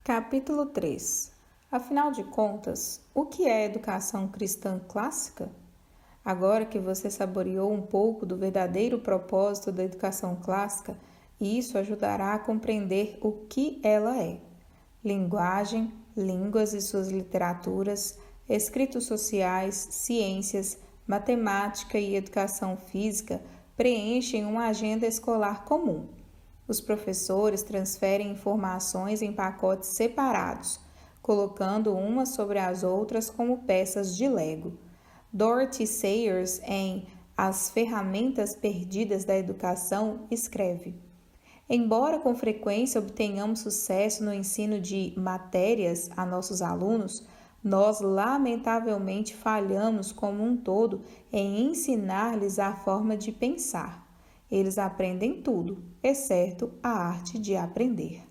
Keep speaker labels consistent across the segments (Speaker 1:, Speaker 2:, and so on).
Speaker 1: Capítulo 3. Afinal de contas, o que é educação cristã clássica? Agora que você saboreou um pouco do verdadeiro propósito da educação clássica, isso ajudará a compreender o que ela é. Linguagem, línguas e suas literaturas, escritos sociais, ciências, matemática e educação física preenchem uma agenda escolar comum. Os professores transferem informações em pacotes separados, colocando umas sobre as outras como peças de Lego. Dorothy Sayers, em As Ferramentas Perdidas da Educação, escreve: embora com frequência obtenhamos sucesso no ensino de matérias a nossos alunos, nós lamentavelmente falhamos como um todo em ensinar-lhes a forma de pensar. Eles aprendem tudo, exceto a arte de aprender.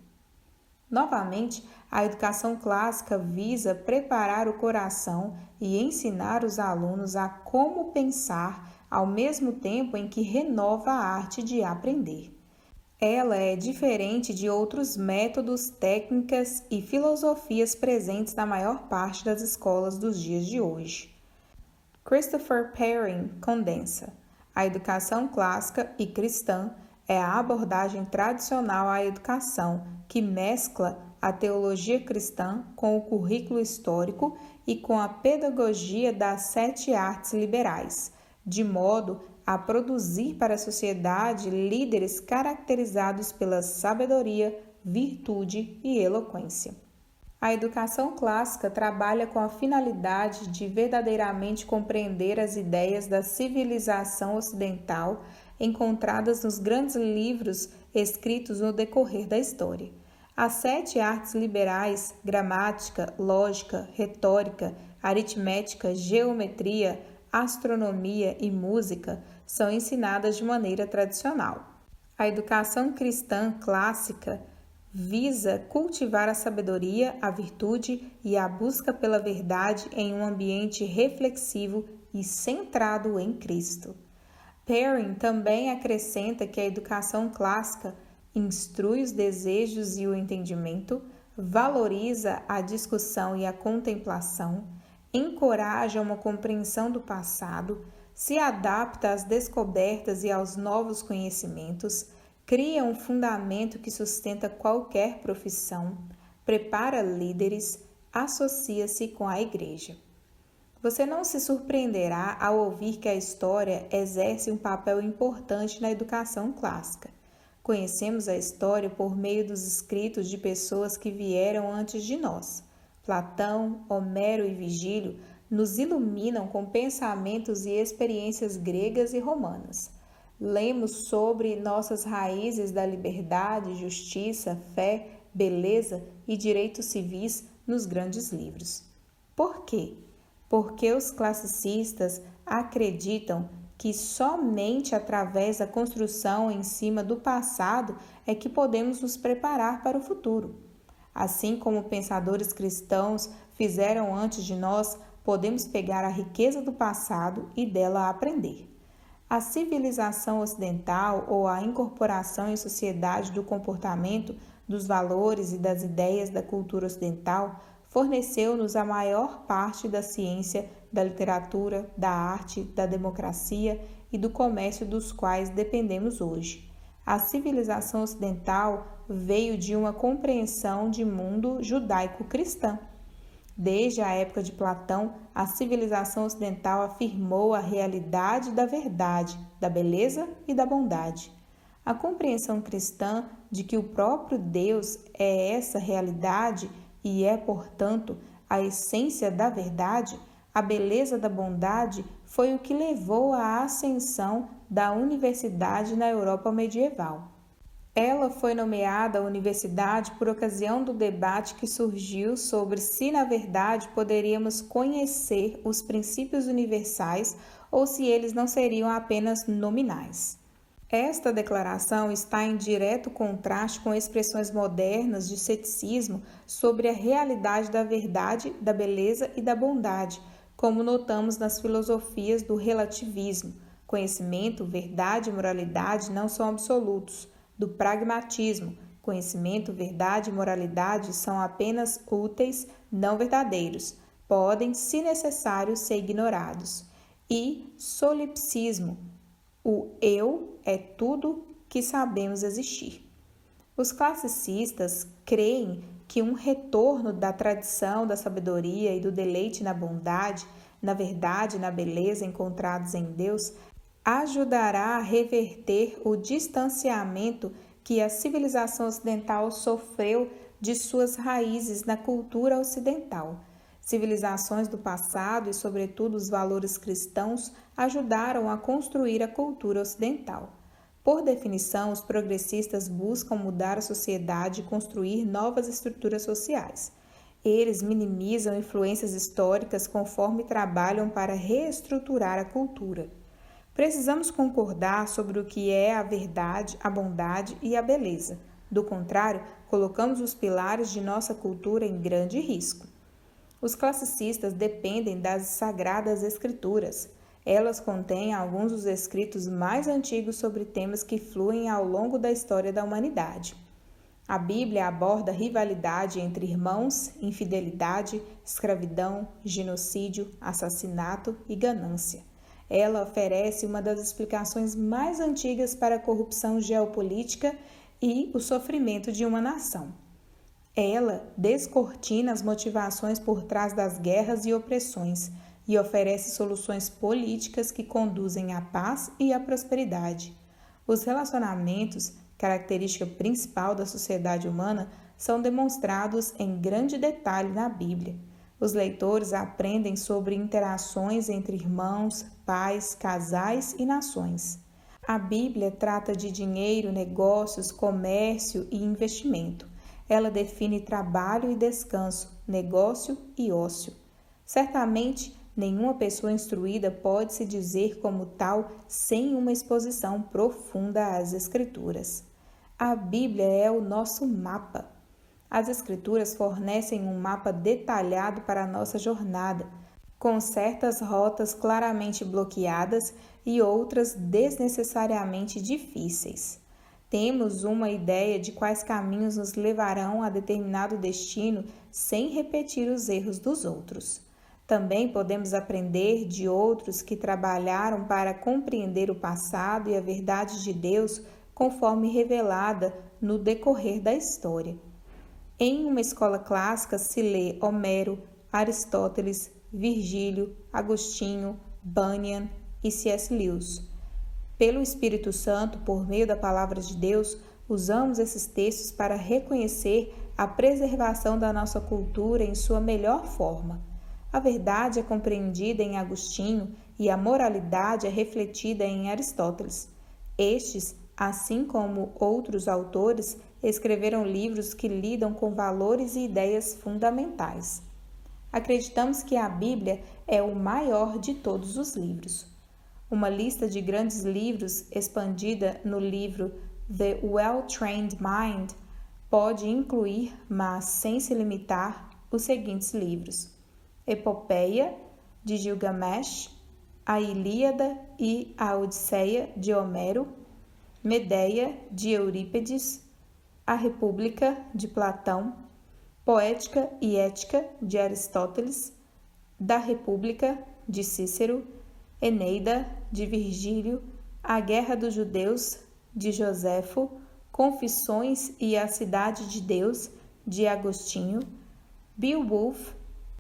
Speaker 1: Novamente, a educação clássica visa preparar o coração e ensinar os alunos a como pensar ao mesmo tempo em que renova a arte de aprender. Ela é diferente de outros métodos, técnicas e filosofias presentes na maior parte das escolas dos dias de hoje. Christopher Perrin condensa: a educação clássica e cristã é a abordagem tradicional à educação que mescla a teologia cristã com o currículo histórico e com a pedagogia das 7 artes liberais, de modo a produzir para a sociedade líderes caracterizados pela sabedoria, virtude e eloquência. A educação clássica trabalha com a finalidade de verdadeiramente compreender as ideias da civilização ocidental encontradas nos grandes livros escritos no decorrer da história. As 7 artes liberais, gramática, lógica, retórica, aritmética, geometria, astronomia e música, são ensinadas de maneira tradicional. A educação cristã clássica visa cultivar a sabedoria, a virtude e a busca pela verdade em um ambiente reflexivo e centrado em Cristo. Perrin também acrescenta que a educação clássica instrui os desejos e o entendimento, valoriza a discussão e a contemplação, encoraja uma compreensão do passado, se adapta às descobertas e aos novos conhecimentos, cria um fundamento que sustenta qualquer profissão, prepara líderes, associa-se com a igreja. Você não se surpreenderá ao ouvir que a história exerce um papel importante na educação clássica. Conhecemos a história por meio dos escritos de pessoas que vieram antes de nós. Platão, Homero e Virgílio nos iluminam com pensamentos e experiências gregas e romanas. Lemos sobre nossas raízes da liberdade, justiça, fé, beleza e direitos civis nos grandes livros. Por quê? Porque os classicistas acreditam que somente através da construção em cima do passado é que podemos nos preparar para o futuro. Assim como pensadores cristãos fizeram antes de nós, podemos pegar a riqueza do passado e dela aprender. A civilização ocidental ou a incorporação em sociedade do comportamento, dos valores e das ideias da cultura ocidental forneceu-nos a maior parte da ciência, da literatura, da arte, da democracia e do comércio dos quais dependemos hoje. A civilização ocidental veio de uma compreensão de mundo judaico-cristã. Desde a época de Platão, a civilização ocidental afirmou a realidade da verdade, da beleza e da bondade. A compreensão cristã de que o próprio Deus é essa realidade e é, portanto, a essência da verdade, a beleza da bondade, foi o que levou à ascensão da universidade na Europa medieval. Ela foi nomeada universidade por ocasião do debate que surgiu sobre se, na verdade, poderíamos conhecer os princípios universais ou se eles não seriam apenas nominais. Esta declaração está em direto contraste com expressões modernas de ceticismo sobre a realidade da verdade, da beleza e da bondade, como notamos nas filosofias do relativismo. Conhecimento, verdade e moralidade não são absolutos, do pragmatismo, Conhecimento, verdade e moralidade são apenas úteis, não verdadeiros. Podem, se necessário, ser ignorados. E solipsismo. O eu é tudo que sabemos existir. Os classicistas creem que um retorno da tradição da sabedoria e do deleite na bondade, na verdade e na beleza encontrados em Deus, ajudará a reverter o distanciamento que a civilização ocidental sofreu de suas raízes na cultura ocidental. Civilizações do passado e, sobretudo, os valores cristãos ajudaram a construir a cultura ocidental. Por definição, os progressistas buscam mudar a sociedade e construir novas estruturas sociais. Eles minimizam influências históricas conforme trabalham para reestruturar a cultura. Precisamos concordar sobre o que é a verdade, a bondade e a beleza. Do contrário, colocamos os pilares de nossa cultura em grande risco. Os classicistas dependem das Sagradas Escrituras. Elas contêm alguns dos escritos mais antigos sobre temas que fluem ao longo da história da humanidade. A Bíblia aborda rivalidade entre irmãos, infidelidade, escravidão, genocídio, assassinato e ganância. Ela oferece uma das explicações mais antigas para a corrupção geopolítica e o sofrimento de uma nação. Ela descortina as motivações por trás das guerras e opressões e oferece soluções políticas que conduzem à paz e à prosperidade. Os relacionamentos, característica principal da sociedade humana, são demonstrados em grande detalhe na Bíblia. Os leitores aprendem sobre interações entre irmãos, pais, casais e nações. A Bíblia trata de dinheiro, negócios, comércio e investimento. Ela define trabalho e descanso, negócio e ócio. Certamente, nenhuma pessoa instruída pode se dizer como tal sem uma exposição profunda às Escrituras. A Bíblia é o nosso mapa. As Escrituras fornecem um mapa detalhado para a nossa jornada, com certas rotas claramente bloqueadas e outras desnecessariamente difíceis. Temos uma ideia de quais caminhos nos levarão a determinado destino sem repetir os erros dos outros. Também podemos aprender de outros que trabalharam para compreender o passado e a verdade de Deus conforme revelada no decorrer da história. Em uma escola clássica se lê Homero, Aristóteles, Virgílio, Agostinho, Bunyan e C.S. Lewis. Pelo Espírito Santo, por meio da Palavra de Deus, usamos esses textos para reconhecer a preservação da nossa cultura em sua melhor forma. A verdade é compreendida em Agostinho e a moralidade é refletida em Aristóteles. Estes, assim como outros autores, escreveram livros que lidam com valores e ideias fundamentais. Acreditamos que a Bíblia é o maior de todos os livros. Uma lista de grandes livros expandida no livro The Well-Trained Mind pode incluir, mas sem se limitar, os seguintes livros: Epopeia, de Gilgamesh, a Ilíada e a Odisseia, de Homero, Medeia, de Eurípides, a República, de Platão, Poética e Ética, de Aristóteles, da República, de Cícero, Eneida, de Virgílio, A Guerra dos Judeus, de Joséfo, Confissões e a Cidade de Deus, de Agostinho, Beowulf,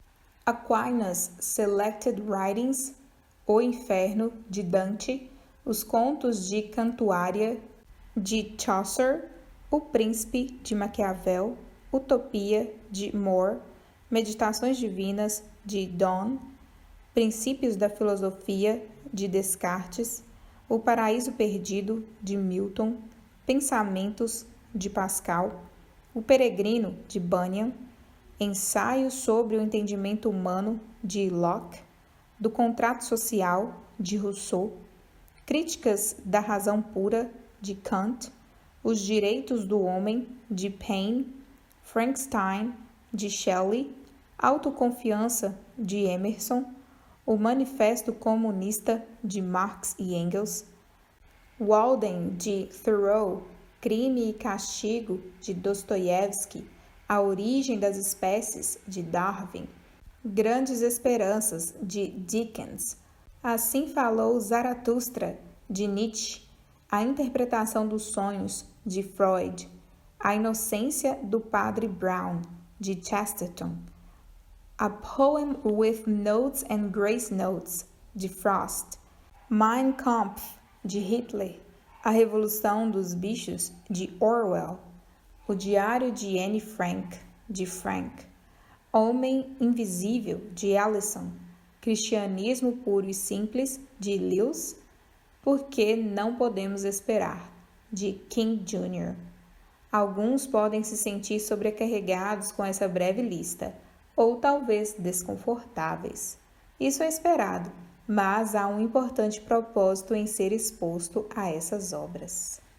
Speaker 1: Aquinas Selected Writings, O Inferno, de Dante, Os Contos de Cantuária, de Chaucer, O Príncipe, de Maquiavel, Utopia, de More, Meditações Divinas, de Donne, Princípios da Filosofia, de Descartes, O Paraíso Perdido, de Milton, Pensamentos, de Pascal, O Peregrino, de Bunyan, Ensaio sobre o Entendimento Humano, de Locke, Do Contrato Social, de Rousseau, Críticas da Razão Pura, de Kant, Os Direitos do Homem, de Paine, Frankenstein, de Shelley, Autoconfiança, de Emerson, O Manifesto Comunista, de Marx e Engels, Walden, de Thoreau, Crime e Castigo, de Dostoiévski, A Origem das Espécies, de Darwin, Grandes Esperanças, de Dickens, Assim Falou Zaratustra, de Nietzsche, A Interpretação dos Sonhos, de Freud, A Inocência do Padre Brown, de Chesterton, A Poem with Notes and Grace Notes, de Frost, Mein Kampf, de Hitler, A Revolução dos Bichos, de Orwell, O Diário de Anne Frank, de Frank, Homem Invisível, de Ellison, Cristianismo Puro e Simples, de Lewis, Por que Não Podemos Esperar, de King Jr. Alguns podem se sentir sobrecarregados com essa breve lista, ou talvez desconfortáveis. Isso é esperado, mas há um importante propósito em ser exposto a essas obras.